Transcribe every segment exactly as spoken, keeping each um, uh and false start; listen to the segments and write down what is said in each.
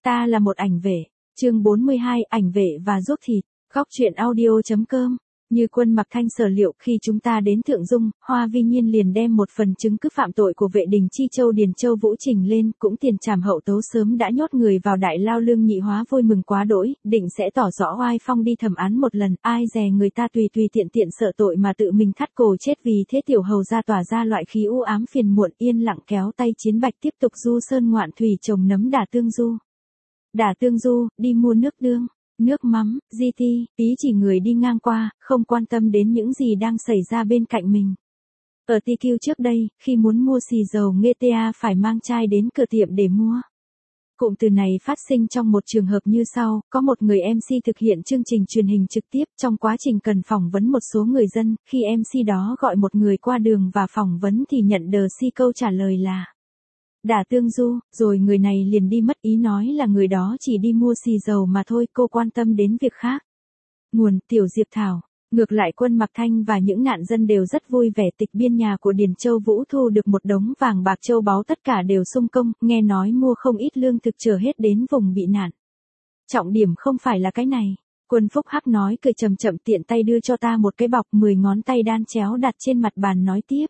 Ta là một ảnh vệ. Chương bốn mươi hai, ảnh vệ và ruốc thịt. Góc truyện audio.com. Như Quân Mặc Thanh sở liệu, khi chúng ta đến Thượng Dung, Hoa Vi Nhiên liền đem một phần chứng cứ phạm tội của vệ đình Chi Châu Điền Châu Vũ trình lên, cũng tiền trảm hậu tấu sớm đã nhốt người vào đại lao. Lương Nhị Hóa vui mừng quá đỗi, định sẽ tỏ rõ oai phong đi thẩm án một lần, ai dè người ta tùy tùy tiện tiện sợ tội mà tự mình thắt cổ chết. Vì thế tiểu hầu ra tỏa ra loại khí u ám phiền muộn, yên lặng kéo tay Chiến Bạch tiếp tục du sơn ngoạn thủy trồng nấm đả tương du. Đả tương du, đi mua nước tương, nước mắm, di ti, ý chỉ người đi ngang qua, không quan tâm đến những gì đang xảy ra bên cạnh mình. Ở tê quy trước đây, khi muốn mua xì dầu nghê tê a phải mang chai đến cửa tiệm để mua. Cụm từ này phát sinh trong một trường hợp như sau, có một người em xê thực hiện chương trình truyền hình trực tiếp, trong quá trình cần phỏng vấn một số người dân, khi em xê đó gọi một người qua đường và phỏng vấn thì nhận đờ si câu trả lời là đả tương du, rồi người này liền đi mất, ý nói là người đó chỉ đi mua xì dầu mà thôi, cô quan tâm đến việc khác. Nguồn: Tiểu Diệp Thảo. Ngược lại Quân Mặc Thanh và những nạn dân đều rất vui vẻ, tịch biên nhà của Điền Châu Vũ thu được một đống vàng bạc châu báu, tất cả đều sung công, nghe nói mua không ít lương thực chở hết đến vùng bị nạn. Trọng điểm không phải là cái này. Quân Phúc Hắc nói cười chậm chậm, tiện tay đưa cho ta một cái bọc, mười ngón tay đan chéo đặt trên mặt bàn nói tiếp.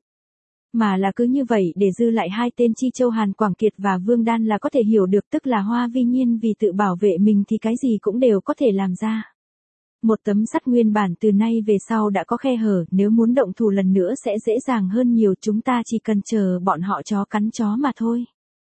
Mà là cứ như vậy để dư lại hai tên Chi Châu Hàn Quảng Kiệt và Vương Đan là có thể hiểu được, tức là Hoa Vi Nhiên vì tự bảo vệ mình thì cái gì cũng đều có thể làm ra. Một tấm sắt nguyên bản từ nay về sau đã có khe hở, nếu muốn động thủ lần nữa sẽ dễ dàng hơn nhiều, chúng ta chỉ cần chờ bọn họ chó cắn chó mà thôi.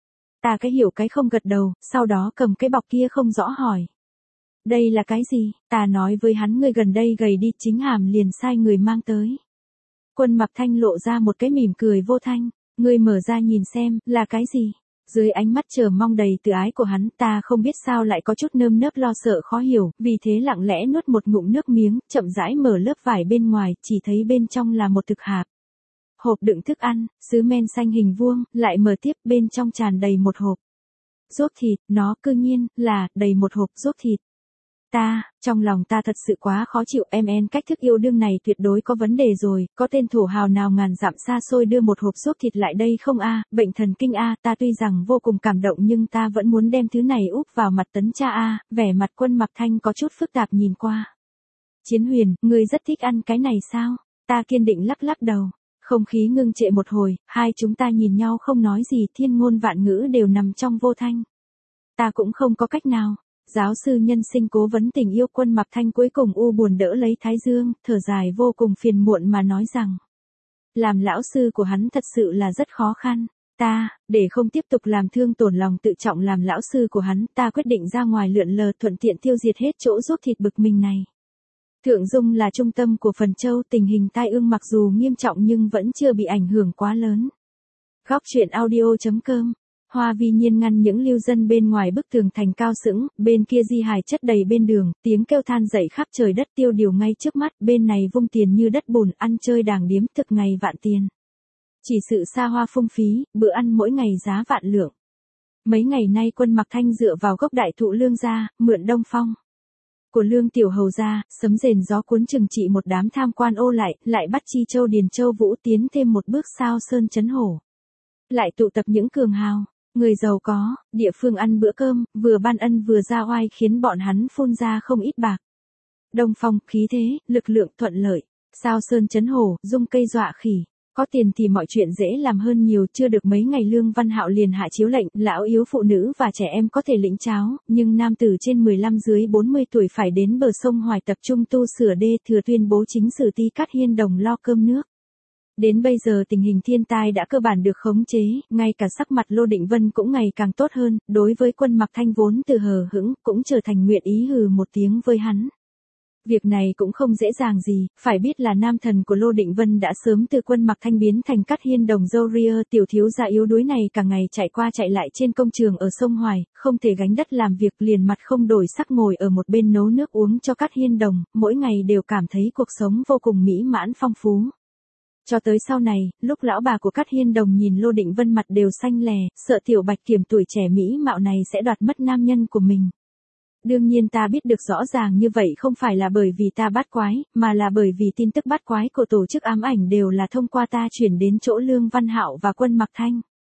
Ta cái hiểu cái không gật đầu, sau đó cầm cái bọc kia không rõ hỏi. Đây là cái gì? Ta nói với hắn ngươi gần đây gầy đi, chính hàm liền sai người mang tới. Quân Mặc Thanh lộ ra một cái mỉm cười vô thanh, ngươi mở ra nhìn xem, là cái gì? Dưới ánh mắt chờ mong đầy từ ái của hắn, ta không biết sao lại có chút nơm nớp lo sợ khó hiểu, vì thế lặng lẽ nuốt một ngụm nước miếng, chậm rãi mở lớp vải bên ngoài, chỉ thấy bên trong là một thực hạp. Hộp đựng thức ăn, sứ men xanh hình vuông, lại mở tiếp, bên trong tràn đầy một hộp ruốc thịt, nó cư nhiên là đầy một hộp ruốc thịt. Ta, trong lòng ta thật sự quá khó chịu, em en cách thức yêu đương này tuyệt đối có vấn đề rồi, có tên thổ hào nào ngàn dặm xa xôi đưa một hộp ruốc thịt lại đây không a? Bệnh thần kinh a? Ta tuy rằng vô cùng cảm động nhưng ta vẫn muốn đem thứ này úp vào mặt tấn cha a. Vẻ mặt Quân Mặc Thanh có chút phức tạp nhìn qua. Chiến Huyền, ngươi rất thích ăn cái này sao? Ta kiên định lắc lắc đầu. Không khí ngưng trệ một hồi, hai chúng ta nhìn nhau không nói gì, thiên ngôn vạn ngữ đều nằm trong vô thanh. Ta cũng không có cách nào. Giáo sư nhân sinh cố vấn tình yêu. Quân Mặc Thanh cuối cùng u buồn đỡ lấy thái dương, thở dài vô cùng phiền muộn mà nói rằng, làm lão sư của hắn thật sự là rất khó khăn. Ta, để không tiếp tục làm thương tổn lòng tự trọng làm lão sư của hắn, ta quyết định ra ngoài lượn lờ, thuận tiện tiêu diệt hết chỗ ruốc thịt bực mình này. Thượng Dung là trung tâm của Phần Châu, tình hình tai ương mặc dù nghiêm trọng nhưng vẫn chưa bị ảnh hưởng quá lớn. Góc truyện audio.com. Hoa Vi Nhiên ngăn những lưu dân bên ngoài bức tường thành cao sững, bên kia di hài chất đầy bên đường, tiếng kêu than dậy khắp trời đất, tiêu điều ngay trước mắt, bên này vung tiền như đất bùn, ăn chơi đàng điếm, thực ngày vạn tiền. Chỉ sự xa hoa phung phí, bữa ăn mỗi ngày giá vạn lượng. Mấy ngày nay Quân Mặc Thanh dựa vào gốc đại thụ Lương gia, mượn đông phong của Lương tiểu hầu gia, sấm rền gió cuốn trừng trị một đám tham quan ô lại, lại bắt Chi Châu Điền Châu Vũ tiến thêm một bước sao sơn chấn hổ. Lại tụ tập những cường hào, người giàu có, địa phương ăn bữa cơm, vừa ban ân vừa ra oai khiến bọn hắn phun ra không ít bạc. Đông phong, khí thế, lực lượng, thuận lợi, sao sơn chấn hổ, dung cây dọa khỉ. Có tiền thì mọi chuyện dễ làm hơn nhiều, chưa được mấy ngày Lương Văn Hạo liền hạ chiếu lệnh, lão yếu phụ nữ và trẻ em có thể lĩnh cháo, nhưng nam tử trên mười lăm dưới bốn mươi tuổi phải đến bờ sông Hoài tập trung tu sửa đê, thừa tuyên bố chính sử Ti Cát Hiên Đồng lo cơm nước. Đến bây giờ tình hình thiên tai đã cơ bản được khống chế, ngay cả sắc mặt Lô Định Vân cũng ngày càng tốt hơn, đối với Quân Mặc Thanh vốn từ hờ hững, cũng trở thành nguyện ý hừ một tiếng với hắn. Việc này cũng không dễ dàng gì, phải biết là nam thần của Lô Định Vân đã sớm từ Quân Mặc Thanh biến thành Cát Hiên Đồng dâu ria, tiểu thiếu gia yếu đuối này cả ngày chạy qua chạy lại trên công trường ở sông Hoài, không thể gánh đất làm việc, liền mặt không đổi sắc ngồi ở một bên nấu nước uống cho Cát Hiên Đồng, mỗi ngày đều cảm thấy cuộc sống vô cùng mỹ mãn phong phú. Cho tới sau này, lúc lão bà của Cát Hiên Đồng nhìn Lô Định Vân mặt đều xanh lè, sợ tiểu bạch kiểm tuổi trẻ mỹ mạo này sẽ đoạt mất nam nhân của mình. Đương nhiên ta biết được rõ ràng như vậy không phải là bởi vì ta bắt quái, mà là bởi vì tin tức bắt quái của tổ chức ám ảnh đều là thông qua ta chuyển đến chỗ Lương Văn Hạo và Quân Mặc Thanh.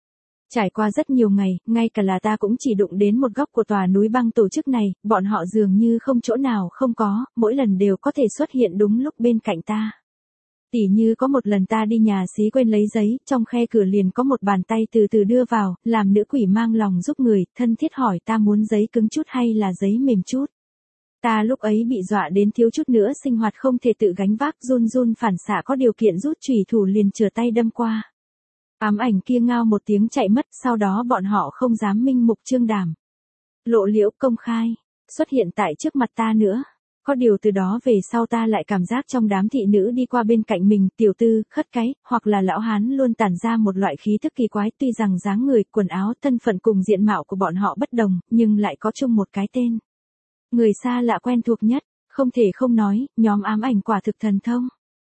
Trải qua rất nhiều ngày, ngay cả là ta cũng chỉ đụng đến một góc của tòa núi băng tổ chức này, bọn họ dường như không chỗ nào không có, mỗi lần đều có thể xuất hiện đúng lúc bên cạnh ta. Tỉ như có một lần ta đi nhà xí quên lấy giấy, trong khe cửa liền có một bàn tay từ từ đưa vào, làm nữ quỷ mang lòng giúp người, thân thiết hỏi ta muốn giấy cứng chút hay là giấy mềm chút. Ta lúc ấy bị dọa đến thiếu chút nữa sinh hoạt không thể tự gánh vác, run run phản xạ có điều kiện rút chùy thủ liền chừa tay đâm qua. Ám ảnh kia ngao một tiếng chạy mất, sau đó bọn họ không dám minh mục trương đảm. Lộ liễu công khai, xuất hiện tại trước mặt ta nữa. Có điều từ đó về sau ta lại cảm giác trong đám thị nữ đi qua bên cạnh mình, tiểu tư, khất cái, hoặc là lão hán luôn tản ra một loại khí thức kỳ quái, tuy rằng dáng người, quần áo, thân phận cùng diện mạo của bọn họ bất đồng, nhưng lại có chung một cái tên. Người xa lạ quen thuộc nhất, không thể không nói, nhóm ám ảnh quả thực thần thông.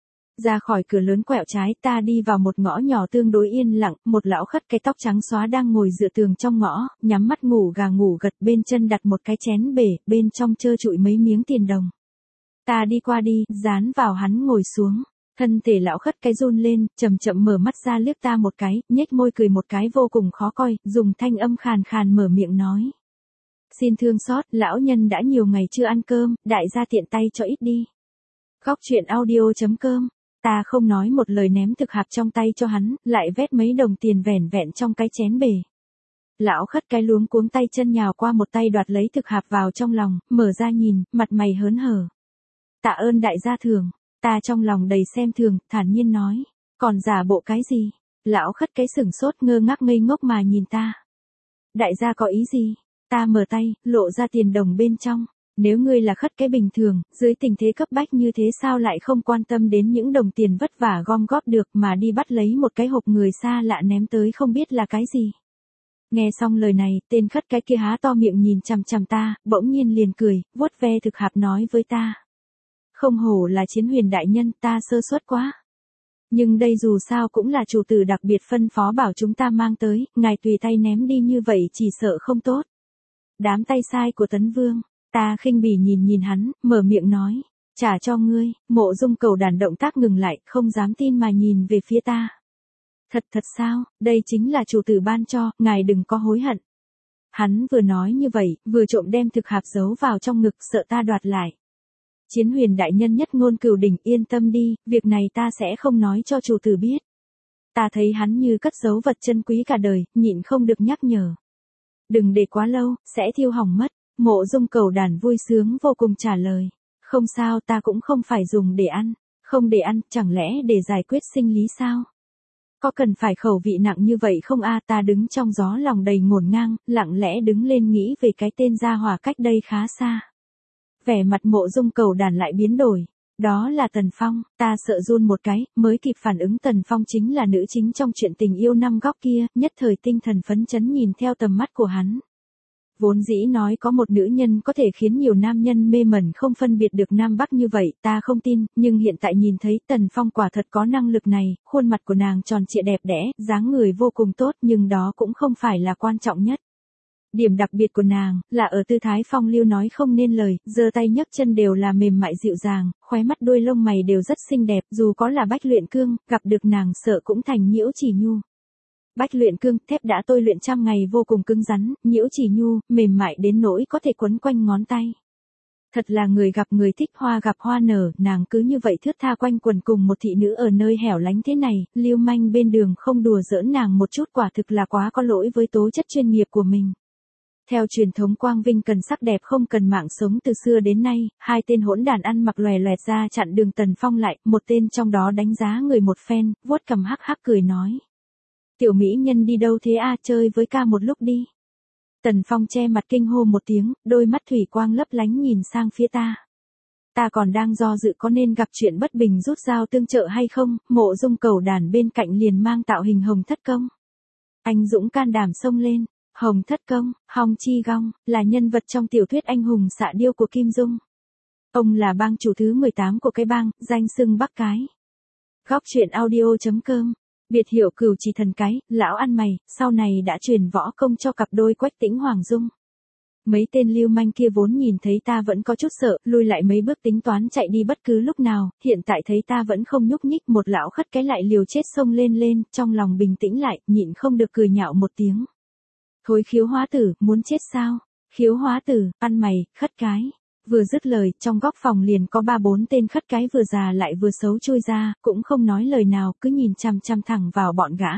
Ra khỏi cửa lớn quẹo trái, ta đi vào một ngõ nhỏ tương đối yên lặng, một lão khất cái tóc trắng xóa đang ngồi dựa tường trong ngõ, nhắm mắt ngủ gà ngủ gật, bên chân đặt một cái chén bể, bên trong trơ trụi mấy miếng tiền đồng. Ta đi qua đi, dán vào hắn ngồi xuống, thân thể lão khất cái run lên, chậm chậm mở mắt ra liếc ta một cái, nhếch môi cười một cái vô cùng khó coi, dùng thanh âm khàn khàn mở miệng nói. Xin thương xót, lão nhân đã nhiều ngày chưa ăn cơm, đại gia tiện tay cho ít đi. Góc truyện audio chấm com. Ta không nói một lời ném thực hạp trong tay cho hắn, lại vét mấy đồng tiền vẻn vẹn trong cái chén bể. Lão khất cái luống cuống tay chân nhào qua một tay đoạt lấy thực hạp vào trong lòng, mở ra nhìn, mặt mày hớn hở. Tạ ơn đại gia thường, ta trong lòng đầy xem thường, thản nhiên nói, còn giả bộ cái gì? Lão khất cái sửng sốt ngơ ngác ngây ngốc mà nhìn ta. Đại gia có ý gì? Ta mở tay, lộ ra tiền đồng bên trong. Nếu ngươi là khất cái bình thường, dưới tình thế cấp bách như thế sao lại không quan tâm đến những đồng tiền vất vả gom góp được mà đi bắt lấy một cái hộp người xa lạ ném tới không biết là cái gì. Nghe xong lời này, tên khất cái kia há to miệng nhìn chằm chằm ta, bỗng nhiên liền cười, vuốt ve thực hạp nói với ta. Không hổ là Chiến Huyền đại nhân, ta sơ suất quá. Nhưng đây dù sao cũng là chủ tử đặc biệt phân phó bảo chúng ta mang tới, ngài tùy tay ném đi như vậy chỉ sợ không tốt. Đám tay sai của Tấn Vương. Ta khinh bỉ nhìn nhìn hắn, mở miệng nói, trả cho ngươi. Mộ Dung Cầu Đàn động tác ngừng lại, không dám tin mà nhìn về phía ta. Thật thật sao, đây chính là chủ tử ban cho, ngài đừng có hối hận. Hắn vừa nói như vậy, vừa trộm đem thực hạp giấu vào trong ngực, sợ ta đoạt lại. Chiến Huyền đại nhân nhất ngôn cửu đỉnh, yên tâm đi, việc này ta sẽ không nói cho chủ tử biết. Ta thấy hắn như cất giấu vật chân quý cả đời, nhịn không được nhắc nhở. Đừng để quá lâu, sẽ thiêu hỏng mất. Mộ Dung Cầu Đàn vui sướng vô cùng trả lời. Không sao, ta cũng không phải dùng để ăn. Không để ăn, chẳng lẽ để giải quyết sinh lý sao? Có cần phải khẩu vị nặng như vậy không a? Ta đứng trong gió lòng đầy ngổn ngang, lặng lẽ đứng lên nghĩ về cái tên gia hỏa cách đây khá xa. Vẻ mặt Mộ Dung Cầu Đàn lại biến đổi. Đó là Tần Phong, ta sợ run một cái, mới kịp phản ứng Tần Phong chính là nữ chính trong chuyện tình yêu năm góc kia, nhất thời tinh thần phấn chấn nhìn theo tầm mắt của hắn. Vốn dĩ nói có một nữ nhân có thể khiến nhiều nam nhân mê mẩn không phân biệt được nam bắc như vậy, ta không tin, nhưng hiện tại nhìn thấy Tần Phong quả thật có năng lực này, khuôn mặt của nàng tròn trịa đẹp đẽ, dáng người vô cùng tốt, nhưng đó cũng không phải là quan trọng nhất. Điểm đặc biệt của nàng, là ở tư thái phong lưu nói không nên lời, giơ tay nhấc chân đều là mềm mại dịu dàng, khóe mắt đuôi lông mày đều rất xinh đẹp, dù có là Bách Luyện Cương, gặp được nàng sợ cũng thành Nhiễu Chỉ Nhu. Bách Luyện Cương, thép đã tôi luyện trăm ngày vô cùng cứng rắn, Nhiễu Chỉ Nhu, mềm mại đến nỗi có thể quấn quanh ngón tay. Thật là người gặp người thích, hoa gặp hoa nở, nàng cứ như vậy thướt tha quanh quần cùng một thị nữ ở nơi hẻo lánh thế này, lưu manh bên đường không đùa giỡn nàng một chút quả thực là quá có lỗi với tố chất chuyên nghiệp của mình. Theo truyền thống quang vinh cần sắc đẹp không cần mạng sống từ xưa đến nay, hai tên hỗn đàn ăn mặc lòe loẹt ra chặn đường Tần Phong lại, một tên trong đó đánh giá người một phen, vuốt cằm hắc hắc cười nói. Tiểu mỹ nhân đi đâu thế a, chơi với ca một lúc đi. Tần Phong che mặt kinh hô một tiếng, đôi mắt thủy quang lấp lánh nhìn sang phía ta. Ta còn đang do dự có nên gặp chuyện bất bình rút dao tương trợ hay không, Mộ Dung Cầu Đàn bên cạnh liền mang tạo hình Hồng Thất Công. Anh dũng can đảm xông lên. Hồng Thất Công, Hong Chi Gong, là nhân vật trong tiểu thuyết anh hùng xạ điêu của Kim Dung. Ông là bang chủ thứ mười tám của cái bang, danh xưng Bắc Cái. Góc truyện audio chấm com. Biệt hiệu Cửu Chỉ Thần Cái, lão ăn mày, sau này đã truyền võ công cho cặp đôi Quách Tĩnh Hoàng Dung. Mấy tên lưu manh kia vốn nhìn thấy ta vẫn có chút sợ, lui lại mấy bước tính toán chạy đi bất cứ lúc nào, hiện tại thấy ta vẫn không nhúc nhích, một lão khất cái lại liều chết xông lên lên, trong lòng bình tĩnh lại, nhịn không được cười nhạo một tiếng. Thối khiếu hóa tử, muốn chết sao? Khiếu hóa tử, ăn mày, khất cái. Vừa dứt lời, trong góc phòng liền có ba bốn tên khất cái vừa già lại vừa xấu chui ra, cũng không nói lời nào, cứ nhìn chằm chằm thẳng vào bọn gã.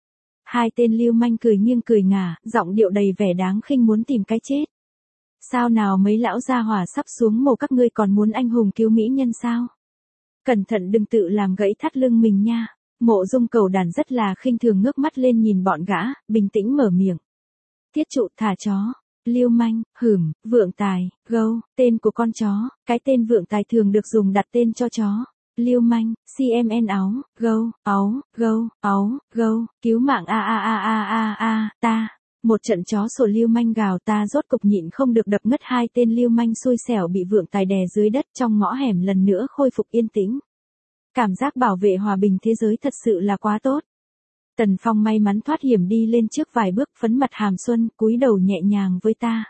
Hai tên lưu manh cười nghiêng cười ngả, giọng điệu đầy vẻ đáng khinh muốn tìm cái chết. Sao nào mấy lão gia hỏa sắp xuống mồ các ngươi còn muốn anh hùng cứu mỹ nhân sao? Cẩn thận đừng tự làm gãy thắt lưng mình nha. Mộ Dung Cầu Đàn rất là khinh thường ngước mắt lên nhìn bọn gã, bình tĩnh mở miệng. Tiết Trụ thả chó. Lưu manh, hửm, vượng tài, gâu, tên của con chó, cái tên vượng tài thường được dùng đặt tên cho chó. Lưu manh, xê em en áo, gâu, áo, gâu, áo, gâu, cứu mạng a a a a a a, ta. Một trận chó sổ lưu manh gào ta rốt cục nhịn không được đập ngất hai tên lưu manh xui xẻo bị vượng tài đè dưới đất trong ngõ hẻm lần nữa khôi phục yên tĩnh. Cảm giác bảo vệ hòa bình thế giới thật sự là quá tốt. Tần Phong may mắn thoát hiểm đi lên trước vài bước phấn mặt hàm xuân cúi đầu nhẹ nhàng với ta.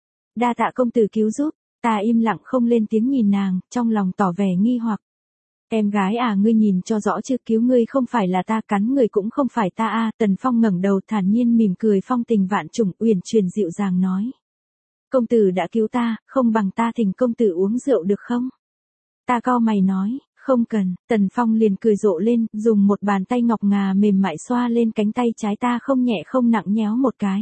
Đa tạ công tử cứu giúp, ta im lặng không lên tiếng nhìn nàng, trong lòng tỏ vẻ nghi hoặc. Em gái à ngươi nhìn cho rõ chứ cứu ngươi không phải là ta cắn người cũng không phải ta à. Tần Phong ngẩng đầu thản nhiên mỉm cười phong tình vạn trùng uyển chuyển dịu dàng nói. Công tử đã cứu ta, không bằng ta thỉnh công tử uống rượu được không? Ta cau mày nói, không cần. Tần Phong liền cười rộ lên, dùng một bàn tay ngọc ngà mềm mại xoa lên cánh tay trái ta không nhẹ không nặng nhéo một cái.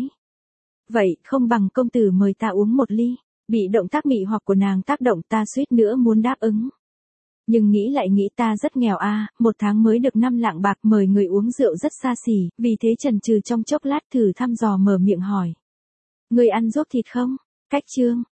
Vậy không bằng công tử mời ta uống một ly. Bị động tác mị hoặc của nàng tác động ta suýt nữa muốn đáp ứng. Nhưng nghĩ lại nghĩ ta rất nghèo a, à, một tháng mới được năm lạng bạc mời người uống rượu rất xa xỉ, vì thế chần chừ trong chốc lát thử thăm dò mở miệng hỏi. Người ăn ruốc thịt không? Cách chương,